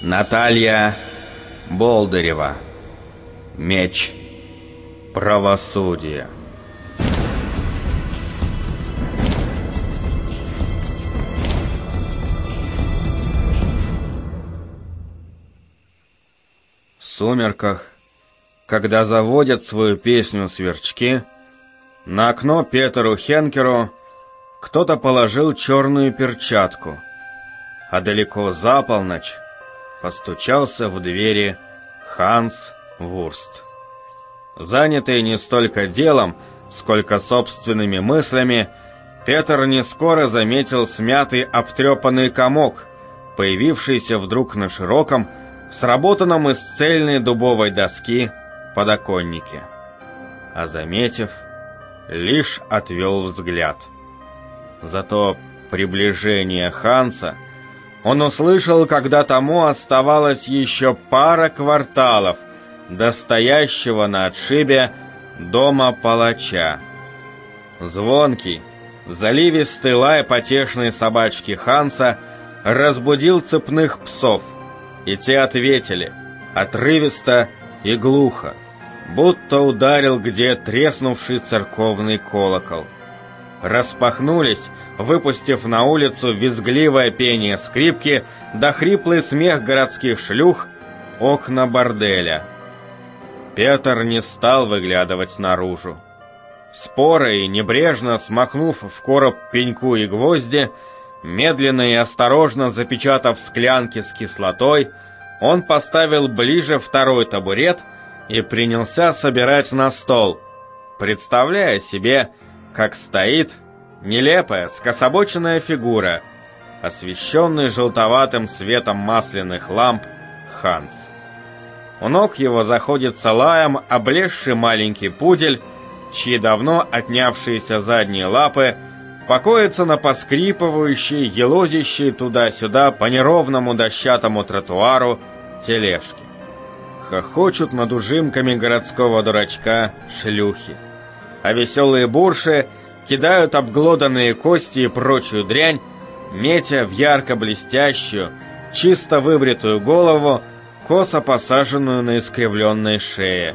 Наталья Болдырева. Меч правосудия. В сумерках, когда заводят свою песню сверчки, на окно Петеру Хенкеру кто-то положил черную перчатку, а далеко за полночь постучался в двери Ханс Вурст. Занятый не столько делом, сколько собственными мыслями, Петр не скоро заметил смятый обтрепанный комок, появившийся вдруг на широком, сработанном из цельной дубовой доски подоконнике. А заметив, лишь отвел взгляд. Зато приближение Ханса он услышал, когда тому оставалось еще пара кварталов до стоящего на отшибе дома палача. Звонкий, заливистый лай потешной собачки Ханса разбудил цепных псов, и те ответили, отрывисто и глухо, будто ударил где треснувший церковный колокол. Распахнулись, выпустив на улицу визгливое пение скрипки да хриплый смех городских шлюх, окна борделя. Петр не стал выглядывать наружу. Споро и небрежно смахнув в короб пеньку и гвозди, медленно и осторожно запечатав склянки с кислотой, он поставил ближе второй табурет и принялся собирать на стол, представляя себе, как стоит нелепая скособоченная фигура, освещенный желтоватым светом масляных ламп Ханс. У ног его заходится лаем облезший маленький пудель, чьи давно отнявшиеся задние лапы покоятся на поскрипывающей, елозящей туда-сюда по неровному дощатому тротуару тележке. Хохочут над ужимками городского дурачка шлюхи, а веселые бурши кидают обглоданные кости и прочую дрянь, метя в ярко блестящую, чисто выбритую голову, косо посаженную на искривленной шее.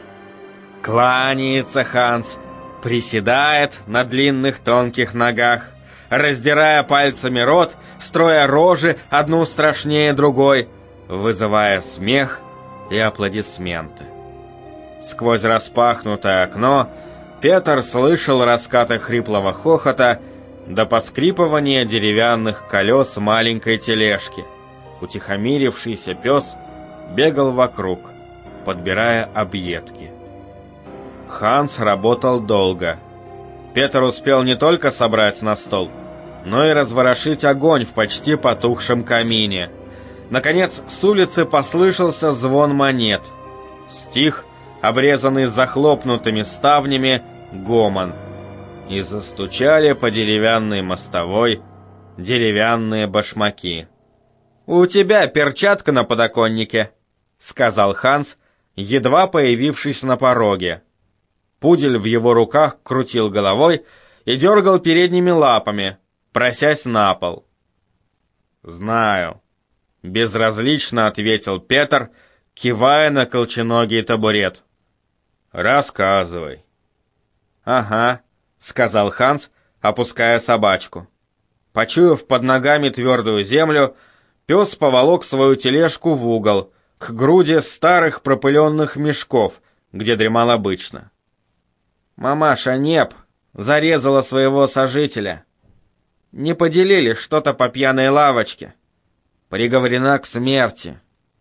Кланяется Ханс, приседает на длинных тонких ногах, раздирая пальцами рот, строя рожи одну страшнее другой, вызывая смех и аплодисменты. Сквозь распахнутое окно Петр слышал раскаты хриплого хохота до поскрипывания деревянных колес маленькой тележки. Утихомирившийся пес бегал вокруг, подбирая объедки. Ханс работал долго. Петр успел не только собрать на стол, но и разворошить огонь в почти потухшем камине. Наконец, с улицы послышался звон монет. Стих, обрезанный захлопнутыми ставнями, гомон. И застучали по деревянной мостовой деревянные башмаки. «У тебя перчатка на подоконнике», — сказал Ханс, едва появившись на пороге. Пудель в его руках крутил головой и дергал передними лапами, просясь на пол. «Знаю», — безразлично ответил Петр, кивая на колченогий табурет. «Рассказывай». «Ага», — сказал Ханс, опуская собачку. Почуяв под ногами твердую землю, пес поволок свою тележку в угол, к груди старых пропыленных мешков, где дремал обычно. Мамаша Неп зарезала своего сожителя. Не поделили что-то по пьяной лавочке. Приговорена к смерти.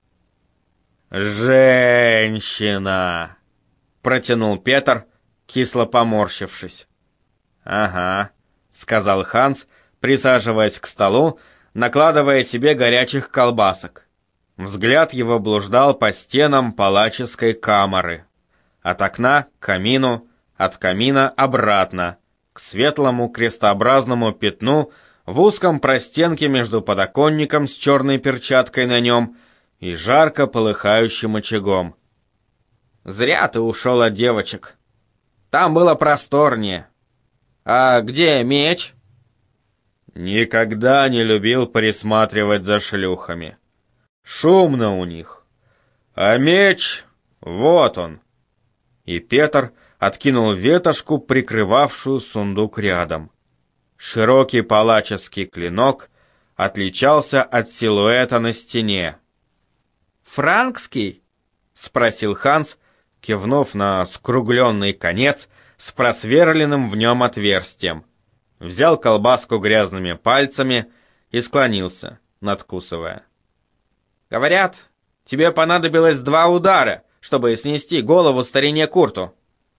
«Женщина!» — протянул Петр, кисло поморщившись. «Ага», — сказал Ханс, присаживаясь к столу, накладывая себе горячих колбасок. Взгляд его блуждал по стенам палаческой камеры. От окна к камину, от камина обратно, к светлому крестообразному пятну в узком простенке между подоконником с черной перчаткой на нем и жарко полыхающим очагом. «Зря ты ушел от девочек. Там было просторнее. А где меч?» «Никогда не любил присматривать за шлюхами. Шумно у них. А меч, вот он. И Петр откинул ветошку, прикрывавшую сундук рядом. Широкий палаческий клинок отличался от силуэта на стене. «Франкский?» — спросил Ханс, кивнув на скругленный конец с просверленным в нем отверстием. Взял колбаску грязными пальцами и склонился, надкусывая. «Говорят, тебе понадобилось 2 удара, чтобы снести голову старине Курту».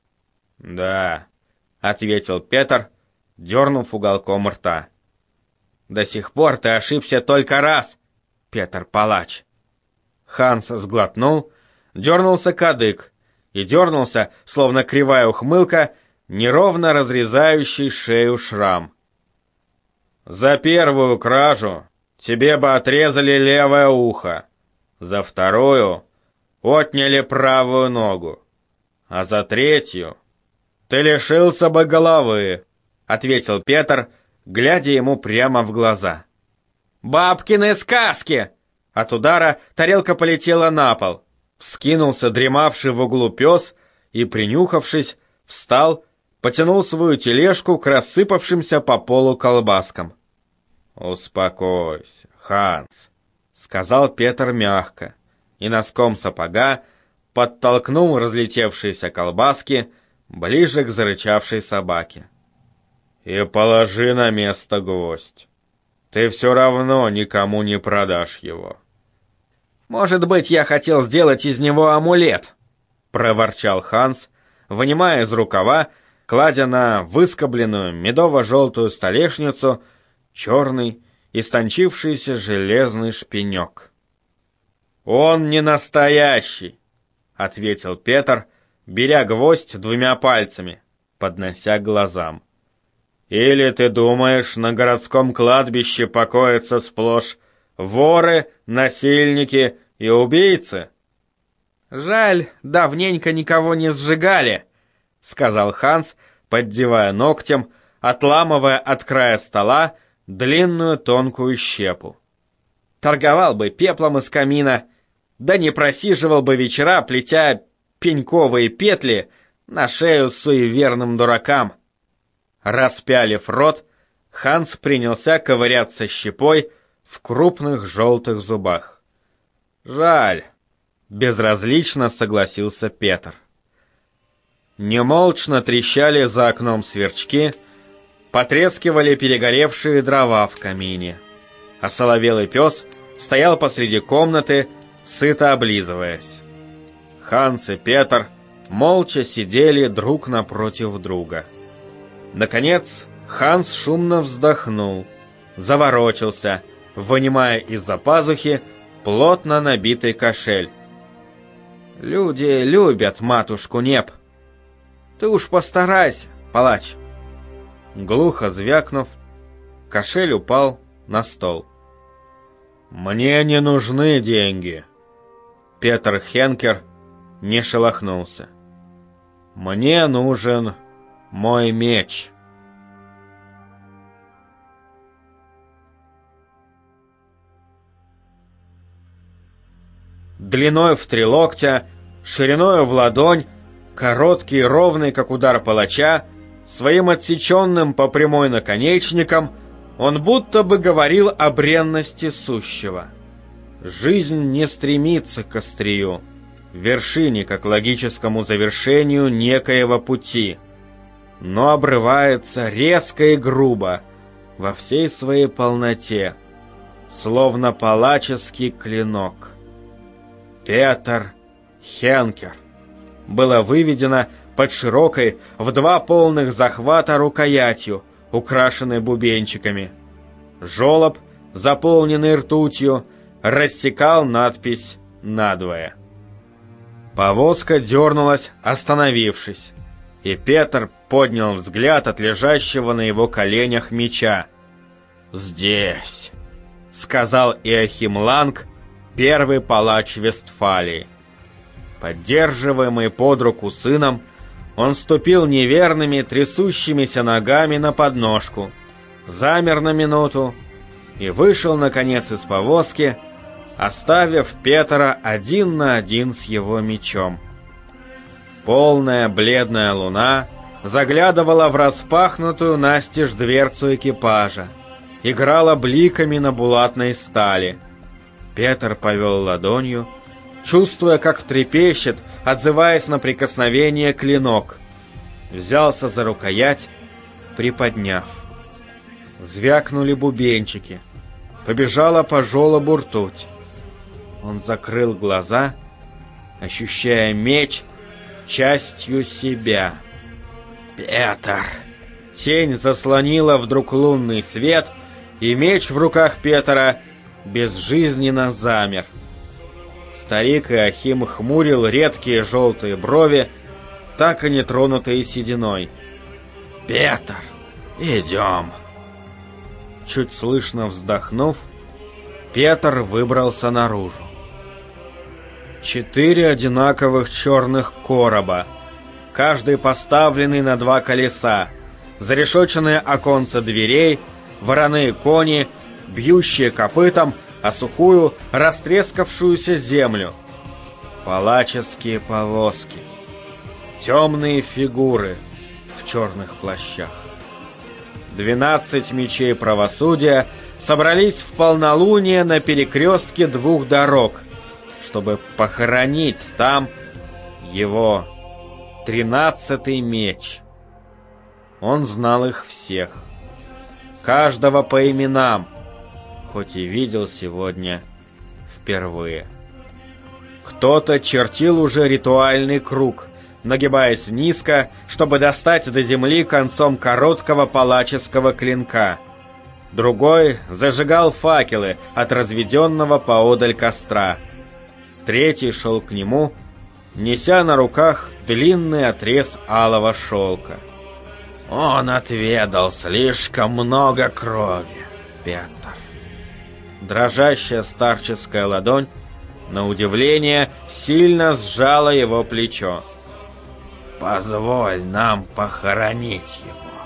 «Да», — ответил Петр, дернув уголком рта. «До сих пор ты ошибся только раз, Петр Палач». Ханс сглотнул, дернулся кадык и дернулся, словно кривая ухмылка, неровно разрезающий шею шрам. «За первую кражу тебе бы отрезали левое ухо, за вторую отняли правую ногу, а за третью ты лишился бы головы», — ответил Петр, глядя ему прямо в глаза. «Бабкины сказки!» От удара тарелка полетела на пол. Вскинулся дремавший в углу пес и, принюхавшись, встал, потянул свою тележку к рассыпавшимся по полу колбаскам. «Успокойся, Ханс», — сказал Петр мягко, и носком сапога подтолкнул разлетевшиеся колбаски ближе к зарычавшей собаке. «И положи на место гвоздь. Ты все равно никому не продашь его». «Может быть, я хотел сделать из него амулет», — проворчал Ханс, вынимая из рукава, кладя на выскобленную медово-желтую столешницу черный, истончившийся железный шпинек. «Он не настоящий», — ответил Петр, беря гвоздь 2 пальцами, поднося к глазам. «Или ты думаешь, на городском кладбище покоятся сплошь воры, насильники и убийцы?» «Жаль, давненько никого не сжигали», — сказал Ханс, поддевая ногтем, отламывая от края стола длинную тонкую щепу. «Торговал бы пеплом из камина, да не просиживал бы вечера, плетя пеньковые петли на шею суеверным дуракам». Распялив рот, Ханс принялся ковыряться щепой в крупных желтых зубах. «Жаль», — безразлично согласился Петр. Немолчно трещали за окном сверчки, потрескивали перегоревшие дрова в камине. Осоловелый пес стоял посреди комнаты, сыто облизываясь. Ханс и Петр молча сидели друг напротив друга. Наконец Ханс шумно вздохнул, заворочился, вынимая из-за пазухи плотно набитый кошель. «Люди любят матушку Неп. Ты уж постарайся, палач». Глухо звякнув, кошель упал на стол. «Мне не нужны деньги». Петр Хенкер не шелохнулся. «Мне нужен мой меч». Длиной в 3 локтя, шириною в ладонь, короткий и ровный, как удар палача, своим отсеченным по прямой наконечником, он будто бы говорил о бренности сущего. Жизнь не стремится к острию, вершине как логическому завершению некоего пути, но обрывается резко и грубо, во всей своей полноте, словно палаческий клинок. Петр Хенкер было выведено под широкой в 2 полных захвата рукоятью, украшенной бубенчиками. Жолоб, заполненный ртутью, рассекал надпись надвое. Повозка дернулась, остановившись, и Петр поднял взгляд от лежащего на его коленях меча. «Здесь», — сказал Иоахим Ланг, первый палач Вестфалии. Поддерживаемый под руку сыном, он ступил неверными, трясущимися ногами на подножку, замер на минуту и вышел, наконец, из повозки, оставив Петра один на один с его мечом. Полная бледная луна заглядывала в распахнутую настежь дверцу экипажа, играла бликами на булатной стали. Петр повел ладонью, чувствуя, как трепещет, отзываясь на прикосновение клинок. Взялся за рукоять, приподняв. Звякнули бубенчики. Побежала по желобу ртуть. Он закрыл глаза, ощущая меч частью себя. «Петр!» Тень заслонила вдруг лунный свет, и меч в руках Петра безжизненно замер. Старик Иохим хмурил редкие желтые брови, так и не тронутые сединой. «Петр, идем!» Чуть слышно вздохнув, Петр выбрался наружу. 4 одинаковых черных короба, каждый поставленный на 2 колеса, зарешоченные оконца дверей, вороные кони, бьющие копытом о сухую, растрескавшуюся землю. Палаческие повозки. Темные фигуры в черных плащах. 12 мечей правосудия собрались в полнолуние на перекрестке 2 дорог, чтобы похоронить там его 13-й меч. Он знал их всех, каждого по именам, хоть и видел сегодня впервые. Кто-то чертил уже ритуальный круг, нагибаясь низко, чтобы достать до земли концом короткого палаческого клинка. Другой зажигал факелы от разведенного поодаль костра. Третий шел к нему, неся на руках длинный отрез алого шелка. Он отведал слишком много крови, Петр. Дрожащая старческая ладонь, на удивление, сильно сжала его плечо. «Позволь нам похоронить его».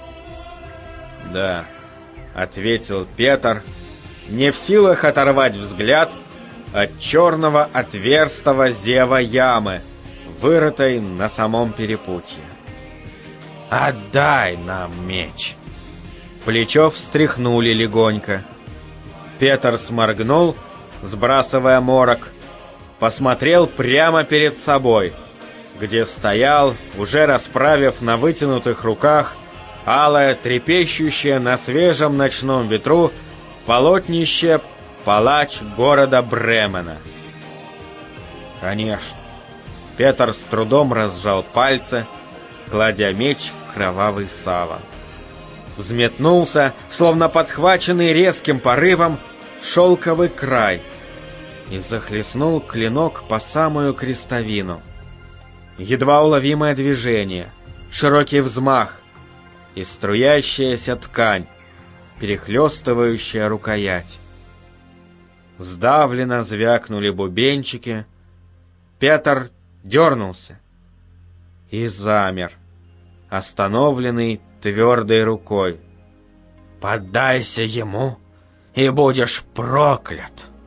«Да», — ответил Петр, не в силах оторвать взгляд от черного отверстого зева ямы, вырытой на самом перепутье. «Отдай нам меч». Плечо встряхнули легонько. Петр сморгнул, сбрасывая морок, посмотрел прямо перед собой, где стоял, уже расправив на вытянутых руках, алое, трепещущее на свежем ночном ветру полотнище палач города Бремена. Конечно. Петр с трудом разжал пальцы, кладя меч в кровавый саван. Взметнулся, словно подхваченный резким порывом, шелковый край и захлестнул клинок по самую крестовину. Едва уловимое движение, широкий взмах и струящаяся ткань, перехлестывающая рукоять. Сдавленно звякнули бубенчики. Петр дернулся и замер, остановленный твердой рукой. «Поддайся ему, и будешь проклят!»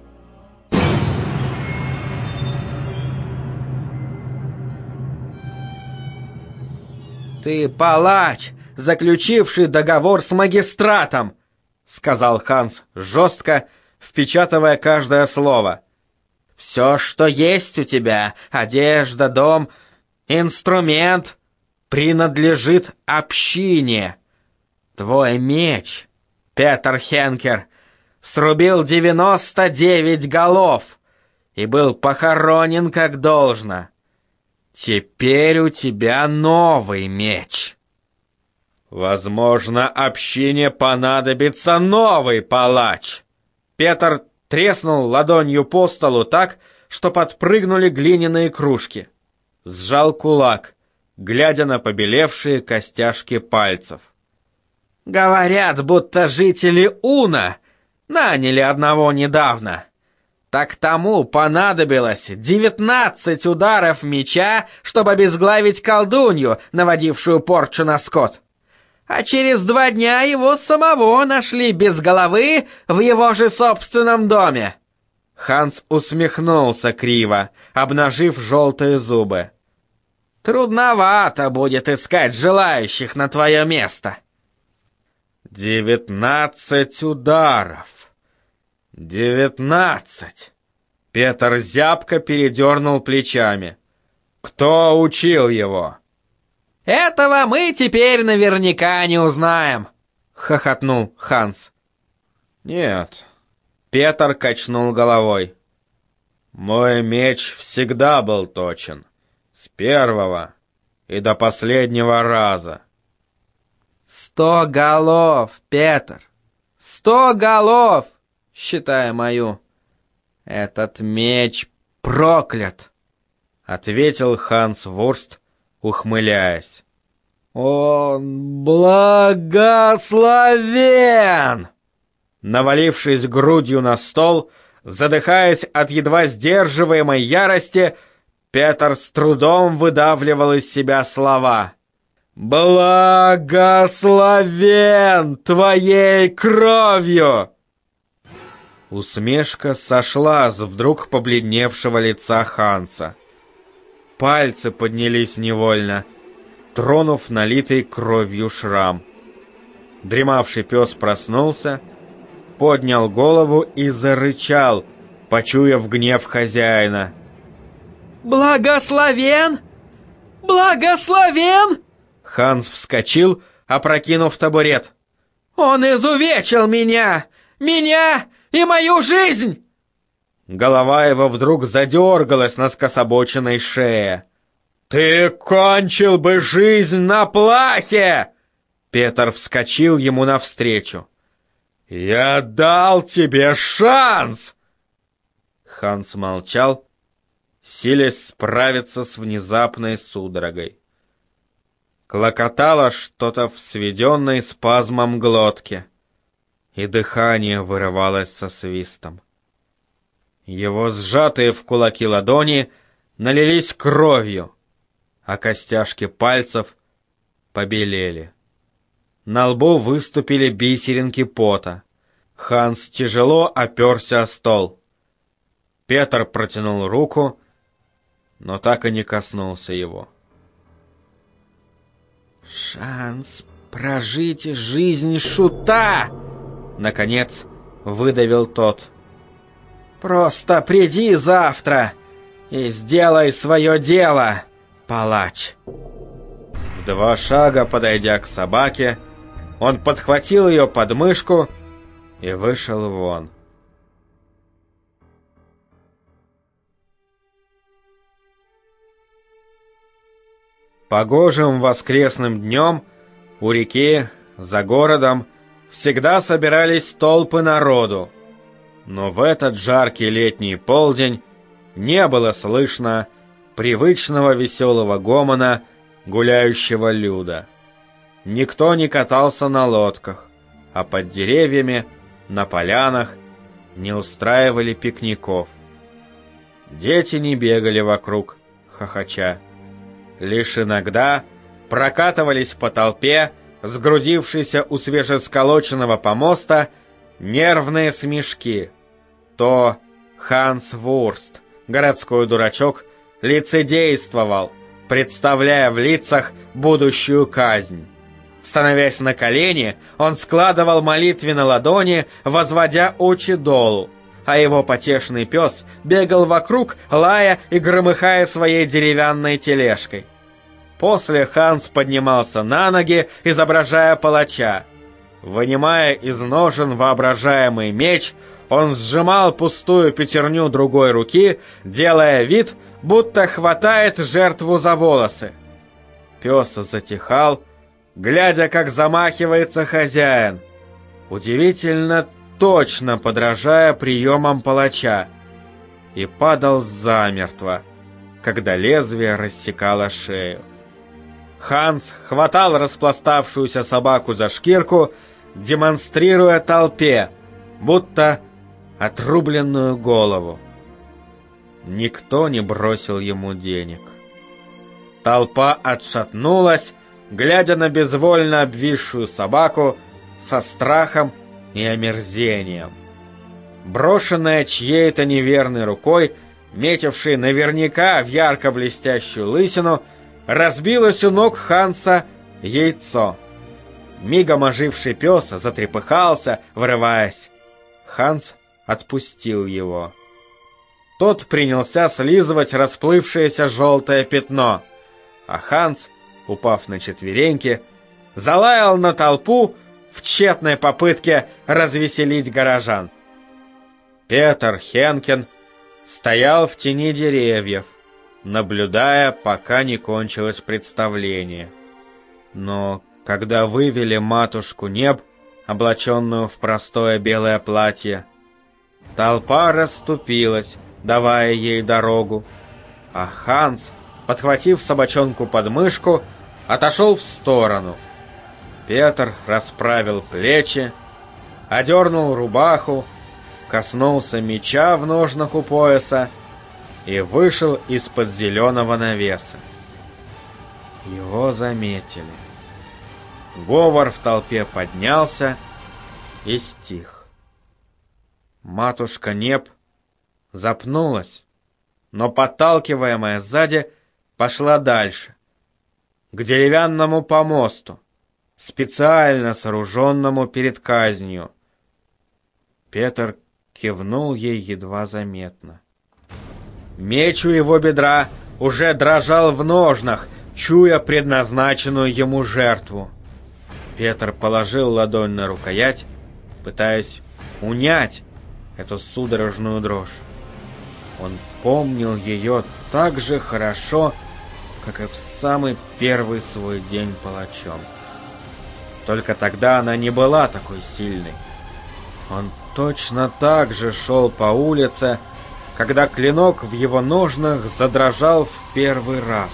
«Ты палач, заключивший договор с магистратом!» — сказал Ханс жестко, впечатывая каждое слово. «Все, что есть у тебя, одежда, дом, инструмент, принадлежит общине. Твой меч, Петр Хенкер, срубил 99 голов и был похоронен как должно. Теперь у тебя новый меч. Возможно, общине понадобится новый палач». Петр треснул ладонью по столу так, что подпрыгнули глиняные кружки. Сжал кулак, глядя на побелевшие костяшки пальцев. «Говорят, будто жители Уна наняли одного недавно. Так тому понадобилось 19 ударов меча, чтобы обезглавить колдунью, наводившую порчу на скот. А через 2 дня его самого нашли без головы в его же собственном доме. Ханс усмехнулся криво, обнажив желтые зубы. «Трудновато будет искать желающих на твое место». 19 ударов. 19. Петр зябко передернул плечами. Кто учил его? «Этого мы теперь наверняка не узнаем», — хохотнул Ханс. «Нет». Петр качнул головой. «Мой меч всегда был точен. С первого и до последнего раза». 100 голов, Петр. 100 голов, считая мою. Этот меч проклят, ответил Ханс Вурст, ухмыляясь. Он благословен! Навалившись грудью на стол, задыхаясь от едва сдерживаемой ярости, Петр с трудом выдавливал из себя слова. «Благословен твоей кровью!» Усмешка сошла с вдруг побледневшего лица Ханса. Пальцы поднялись невольно, тронув налитый кровью шрам. Дремавший пес проснулся, поднял голову и зарычал, почуяв гнев хозяина. «Благословен! Благословен!» Ханс вскочил, опрокинув табурет. «Он изувечил меня! Меня и мою жизнь!» Голова его вдруг задергалась на скособоченной шее. «Ты кончил бы жизнь на плахе!» Петр вскочил ему навстречу. «Я дал тебе шанс!» Ханс молчал, силясь справиться с внезапной судорогой. Клокотало что-то в сведенной спазмом глотке, и дыхание вырывалось со свистом. Его сжатые в кулаки ладони налились кровью, а костяшки пальцев побелели. На лбу выступили бисеринки пота. Ханс тяжело оперся о стол. Петр протянул руку, но так и не коснулся его. «Шанс прожить жизнь шута!» Наконец выдавил тот. «Просто приди завтра и сделай свое дело, палач!» В 2 шага, подойдя к собаке, он подхватил ее под мышку и вышел вон. Погожим воскресным днем у реки, за городом, всегда собирались толпы народу. Но в этот жаркий летний полдень не было слышно привычного веселого гомона гуляющего люда. Никто не катался на лодках, а под деревьями, на полянах не устраивали пикников. Дети не бегали вокруг, хохоча. Лишь иногда прокатывались по толпе, сгрудившейся у свежесколоченного помоста, нервные смешки. То Ханс Вурст, городской дурачок, лицедействовал, представляя в лицах будущую казнь. Становясь на колени, он складывал молитвы на ладони, возводя очи долу, а его потешный пес бегал вокруг, лая и громыхая своей деревянной тележкой. После Ханс поднимался на ноги, изображая палача. Вынимая из ножен воображаемый меч, он сжимал пустую пятерню другой руки, делая вид, будто хватает жертву за волосы. Пес затихал, глядя, как замахивается хозяин, удивительно точно подражая приемам палача, и падал замертво, когда лезвие рассекало шею. Ханс хватал распластавшуюся собаку за шкирку, демонстрируя толпе, будто отрубленную голову. Никто не бросил ему денег. Толпа отшатнулась, глядя на безвольно обвисшую собаку со страхом и омерзением. брошенная чьей-то неверной рукой, метившей наверняка в ярко блестящую лысину, разбилось у ног Ханса яйцо. Мигом оживший пес затрепыхался, вырываясь. Ханс отпустил его. Тот принялся слизывать расплывшееся желтое пятно, а Ханс, упав на четвереньки, залаял на толпу в тщетной попытке развеселить горожан. Петер Хенкен стоял в тени деревьев, наблюдая, пока не кончилось представление. Но когда вывели матушку Неб, облаченную в простое белое платье, толпа расступилась, давая ей дорогу, а Ханс, подхватив собачонку под мышку, отошел в сторону. Петр расправил плечи, одернул рубаху, коснулся меча в ножнах у пояса и вышел из-под зеленого навеса. Его заметили. Говор в толпе поднялся и стих. Матушка Неб запнулась, но, подталкиваемая сзади, пошла дальше, к деревянному помосту, специально сооруженному перед казнью. Петр кивнул ей едва заметно. Меч у его бедра уже дрожал в ножнах, чуя предназначенную ему жертву. Петр положил ладонь на рукоять, пытаясь унять эту судорожную дрожь. Он помнил ее так же хорошо, как и в самый первый свой день палачом. Только тогда она не была такой сильной. Он точно так же шел по улице, когда клинок в его ножнах задрожал в первый раз.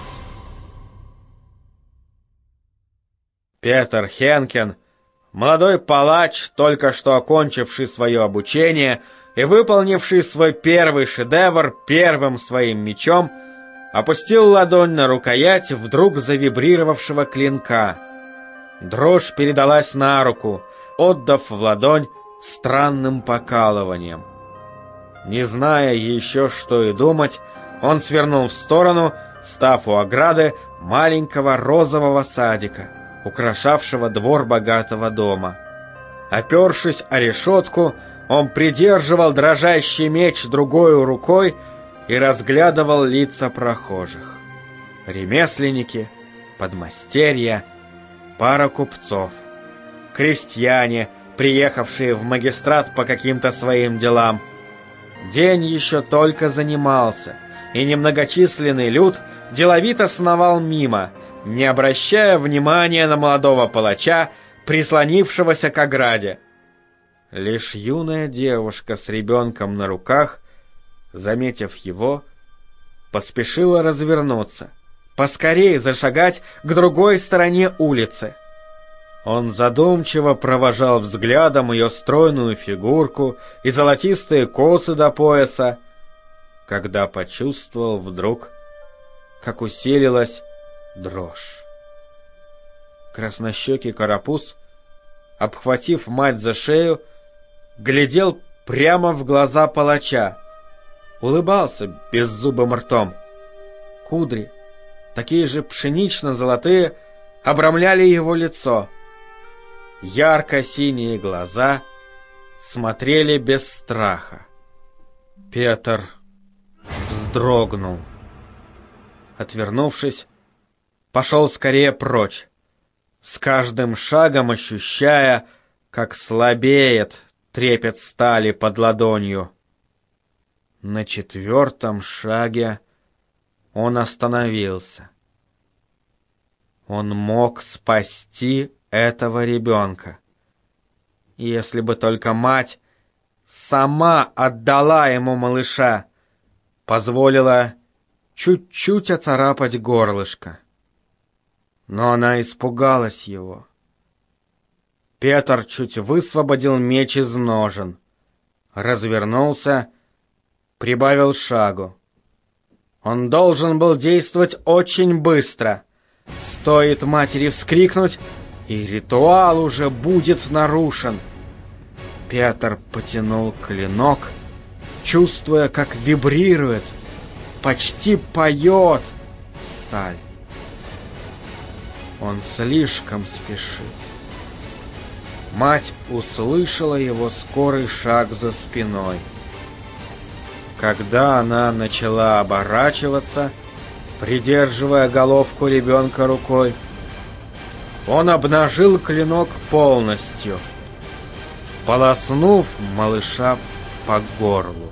Петер Хенкен, молодой палач, только что окончивший свое обучение и выполнивший свой первый шедевр первым своим мечом, опустил ладонь на рукоять вдруг завибрировавшего клинка. Дрожь передалась на руку, отдав в ладонь странным покалыванием. Не зная еще, что и думать, он свернул в сторону, став у ограды маленького розового садика, украшавшего двор богатого дома. Опершись о решетку, он придерживал дрожащий меч другой рукой и разглядывал лица прохожих. Ремесленники, подмастерья, пара купцов, крестьяне, приехавшие в магистрат по каким-то своим делам. День еще только занимался, и немногочисленный люд деловито сновал мимо, не обращая внимания на молодого палача, прислонившегося к ограде. Лишь юная девушка с ребенком на руках, заметив его, поспешила развернуться, поскорее зашагать к другой стороне улицы. Он задумчиво провожал взглядом ее стройную фигурку и золотистые косы до пояса, когда почувствовал вдруг, как усилилась дрожь. Краснощекий карапуз, обхватив мать за шею, глядел прямо в глаза палача, улыбался беззубым ртом. Кудри, такие же пшенично-золотые, обрамляли его лицо. Ярко-синие глаза смотрели без страха. Петр вздрогнул. Отвернувшись, пошел скорее прочь, с каждым шагом ощущая, как слабеет трепет стали под ладонью. На 4-м шаге он остановился. Он мог спасти этого ребенка, если бы только мать сама отдала ему малыша, позволила чуть-чуть оцарапать горлышко. Но она испугалась его. Петр чуть высвободил меч из ножен, развернулся, прибавил шагу. Он должен был действовать очень быстро. Стоит матери вскрикнуть, и ритуал уже будет нарушен. Петр потянул клинок, чувствуя, как вибрирует, почти поет сталь. Он слишком спешил. Мать услышала его скорый шаг за спиной. Когда она начала оборачиваться, придерживая головку ребенка рукой, он обнажил клинок полностью, полоснув малыша по горлу.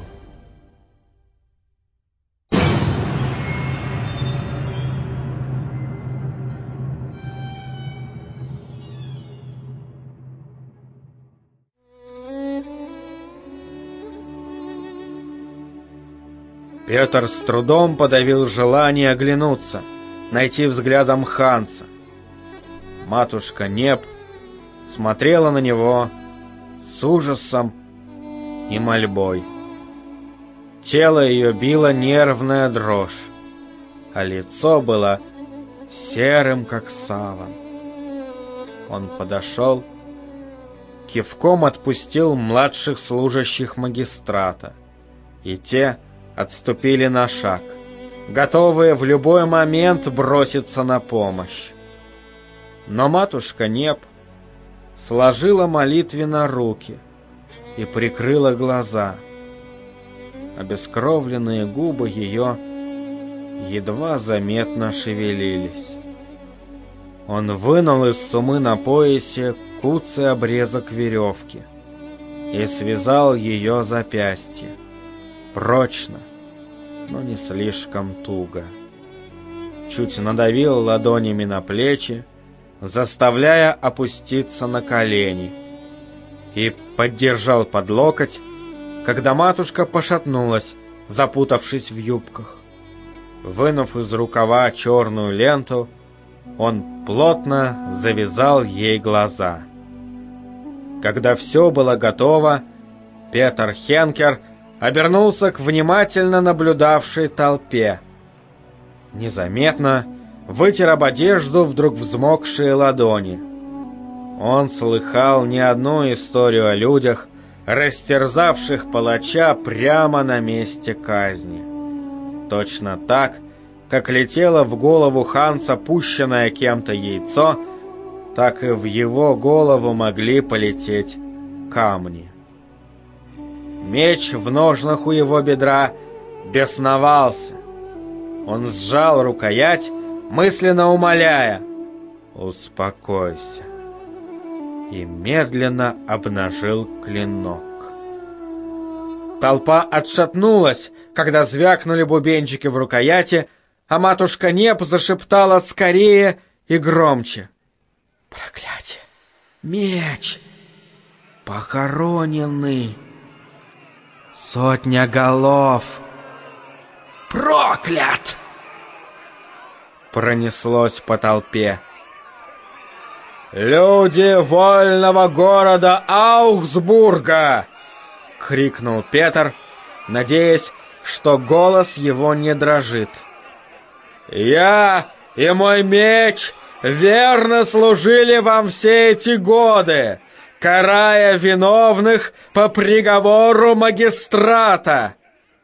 Петр с трудом подавил желание оглянуться, найти взглядом Ханса. Матушка Неб смотрела на него с ужасом и мольбой. Тело ее било нервная дрожь, а лицо было серым, как саван. Он подошел, кивком отпустил младших служащих магистрата, и те отступили на шаг, готовые в любой момент броситься на помощь. Но матушка Неб сложила молитвенно руки и прикрыла глаза. Обескровленные губы ее едва заметно шевелились. Он вынул из сумы на поясе куцый обрезок веревки и связал ее запястье. Прочно, но не слишком туго. Чуть надавил ладонями на плечи, заставляя опуститься на колени, и поддержал под локоть, когда матушка пошатнулась, запутавшись в юбках. Вынув из рукава черную ленту, он плотно завязал ей глаза. Когда все было готово, Петр Хенкер обернулся к внимательно наблюдавшей толпе. Незаметно вытер об одежду вдруг взмокшие ладони. Он слыхал не одну историю о людях, растерзавших палача прямо на месте казни. Точно так, как летело в голову Ханса пущенное кем-то яйцо, так и в его голову могли полететь камни. Меч в ножнах у его бедра бесновался. Он сжал рукоять, мысленно умоляя: «Успокойся», и медленно обнажил клинок. Толпа отшатнулась, когда звякнули бубенчики в рукояти, а матушка Неб зашептала скорее и громче: «Проклятие! Меч! Похороненный! 100 голов! Проклят!» Пронеслось по толпе. «Люди вольного города Аугсбурга!» — крикнул Петр, надеясь, что голос его не дрожит. «Я и мой меч верно служили вам все эти годы, карая виновных по приговору магистрата!»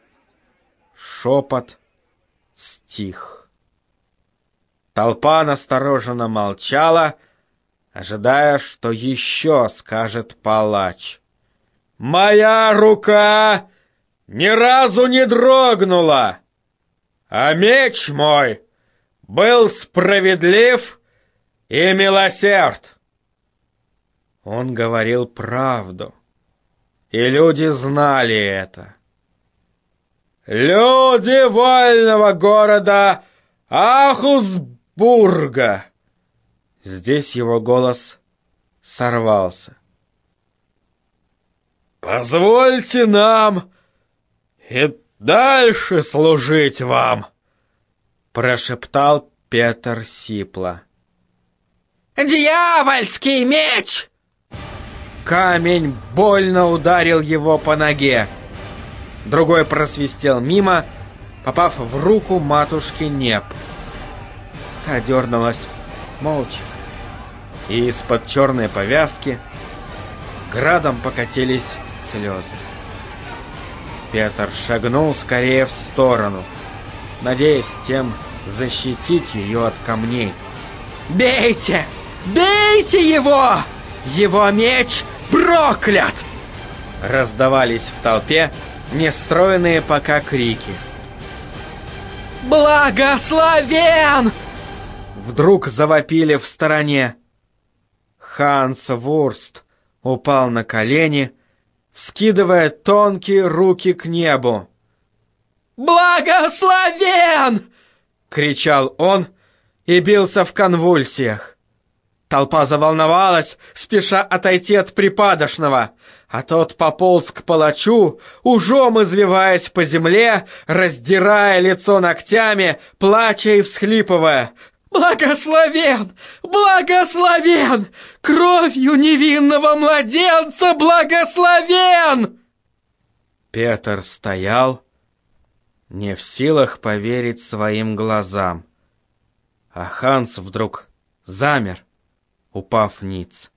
Шепот стих. Толпа настороженно молчала, ожидая, что еще скажет палач. «Моя рука ни разу не дрогнула, а меч мой был справедлив и милосерд». Он говорил правду, и люди знали это. «Люди вольного города Ахусбурга!» Здесь его голос сорвался. «Позвольте нам и дальше служить вам!» Прошептал Петр сипло. «Дьявольский меч!» Камень больно ударил его по ноге. Другой просвистел мимо, попав в руку матушки Неб. Та дернулась молча, и из-под черной повязки Градом покатились слезы. Петр шагнул скорее в сторону, надеясь тем защитить ее от камней. «Бейте! Бейте его! Его меч проклят!» Раздавались в толпе нестроенные пока крики. «Благословен!» Вдруг завопили в стороне. Ханс Вурст упал на колени, вскидывая тонкие руки к небу. «Благословен!» — кричал он и бился в конвульсиях. Толпа заволновалась, спеша отойти от припадочного, а тот пополз к палачу, ужом извиваясь по земле, раздирая лицо ногтями, плача и всхлипывая. «Благословен! Благословен! Кровью невинного младенца благословен!» Петр стоял, не в силах поверить своим глазам. А Ханс вдруг замер, упав ниц.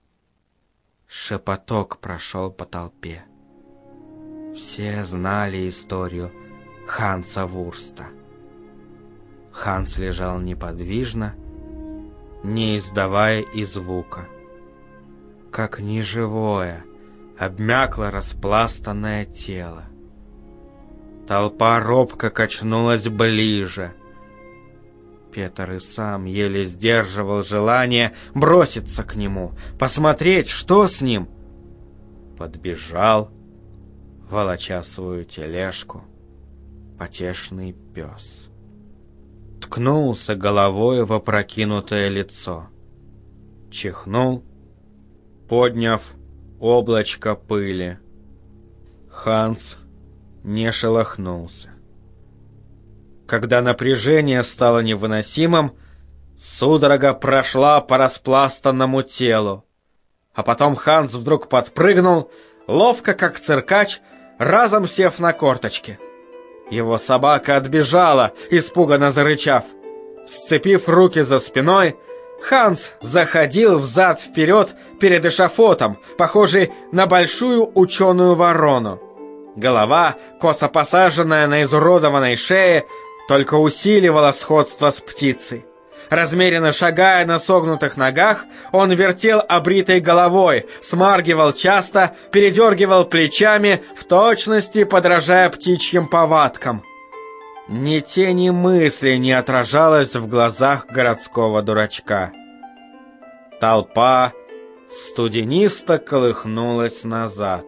Шепоток прошел по толпе. Все знали историю Ханса Вурста. Ханс лежал неподвижно, не издавая и звука. Как неживое, обмякло распластанное тело. Толпа робко качнулась ближе. Петр и сам еле сдерживал желание броситься к нему, посмотреть, что с ним. Подбежал, волоча свою тележку, потешный пес. Ткнулся головой в опрокинутое лицо. Чихнул, подняв облачко пыли. Ханс не шелохнулся. Когда напряжение стало невыносимым, судорога прошла по распластанному телу. А потом Ханс вдруг подпрыгнул, ловко как циркач, разом сев на корточки. Его собака отбежала, испуганно зарычав. Сцепив руки за спиной, Ханс заходил взад-вперед перед эшафотом, похожий на большую ученую ворону. Голова, косо посаженная на изуродованной шее, только усиливала сходство с птицей. Размеренно шагая на согнутых ногах, он вертел обритой головой, смаргивал часто, передергивал плечами, в точности подражая птичьим повадкам. Ни тени мысли не отражалось в глазах городского дурачка. Толпа студенисто колыхнулась назад.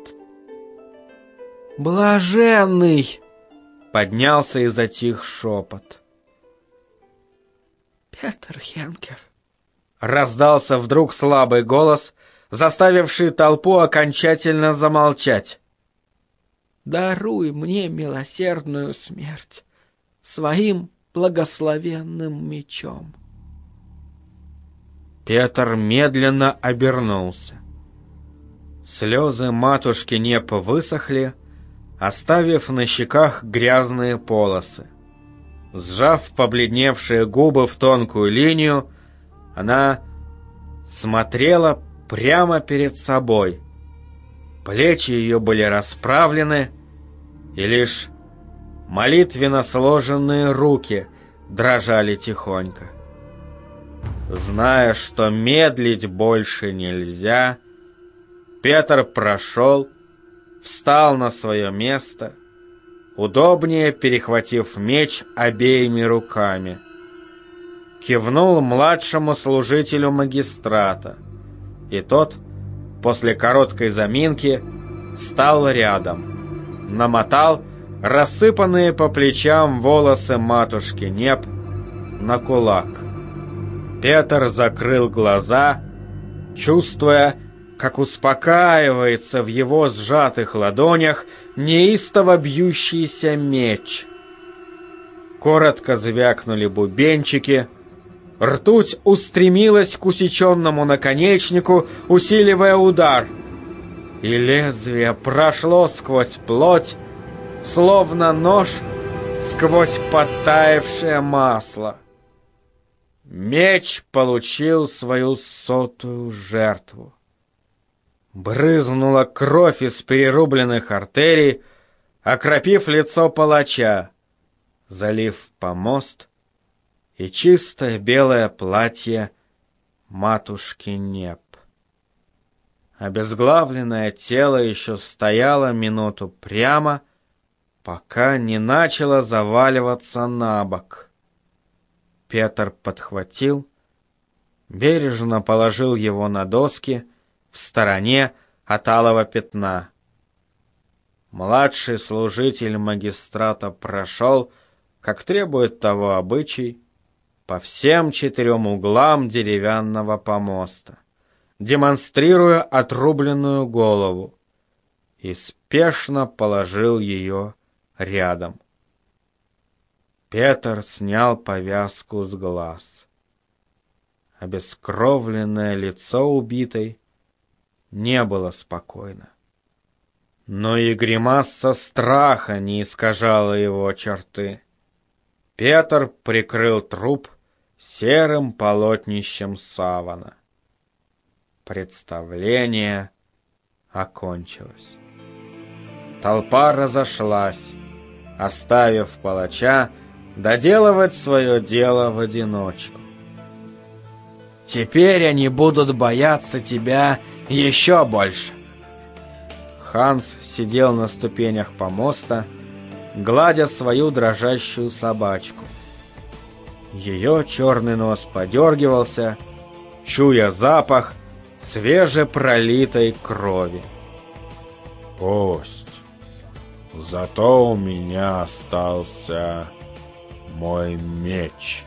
«Блаженный!» — поднялся и затих шепот. «Петр Хенкер!» — раздался вдруг слабый голос, заставивший толпу окончательно замолчать. «Даруй мне милосердную смерть своим благословенным мечом!» Петр медленно обернулся. Слезы матушки Непа высохли, оставив на щеках грязные полосы. Сжав побледневшие губы в тонкую линию, она смотрела прямо перед собой. Плечи ее были расправлены, и лишь молитвенно сложенные руки дрожали тихонько. Зная, что медлить больше нельзя, Петр прошел, встал на свое место, удобнее перехватив меч обеими руками. Кивнул младшему служителю магистрата, и тот, после короткой заминки, стал рядом, намотал рассыпанные по плечам волосы матушки Неп на кулак. Петр закрыл глаза, чувствуя, как успокаивается в его сжатых ладонях неистово бьющийся меч. Коротко звякнули бубенчики, ртуть устремилась к усеченному наконечнику, усиливая удар, и лезвие прошло сквозь плоть, словно нож сквозь подтаявшее масло. Меч получил свою 100-ю жертву. Брызнула кровь из перерубленных артерий, окропив лицо палача, залив помост и чистое белое платье матушки Неп. Обезглавленное тело еще стояло минуту прямо, пока не начало заваливаться на бок. Петр подхватил, бережно положил его на доски в стороне от алого пятна. Младший служитель магистрата прошел, как требует того обычай, по всем 4 углам деревянного помоста, демонстрируя отрубленную голову, и спешно положил ее рядом. Петр снял повязку с глаз. Обескровленное лицо убитой не было спокойно. Но и гримаса страха не искажала его черты. Петр прикрыл труп серым полотнищем савана. Представление окончилось. Толпа разошлась, оставив палача доделывать свое дело в одиночку. «Теперь они будут бояться тебя еще больше». Ханс сидел на ступенях помоста, гладя свою дрожащую собачку. Ее черный нос подергивался, чуя запах свежепролитой крови. «Пусть. Зато у меня остался мой меч».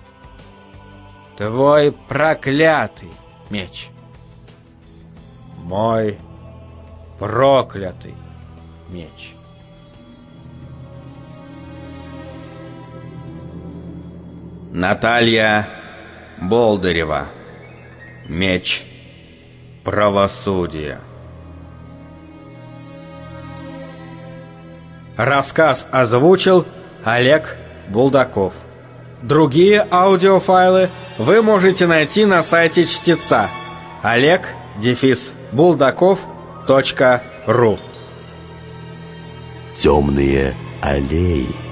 «Твой проклятый меч». «Мой проклятый меч». Наталья Болдырева. Меч правосудия. Рассказ озвучил Олег Булдаков. Другие аудиофайлы вы можете найти на сайте чтеца oleg-buldakov.ru. Темные аллеи.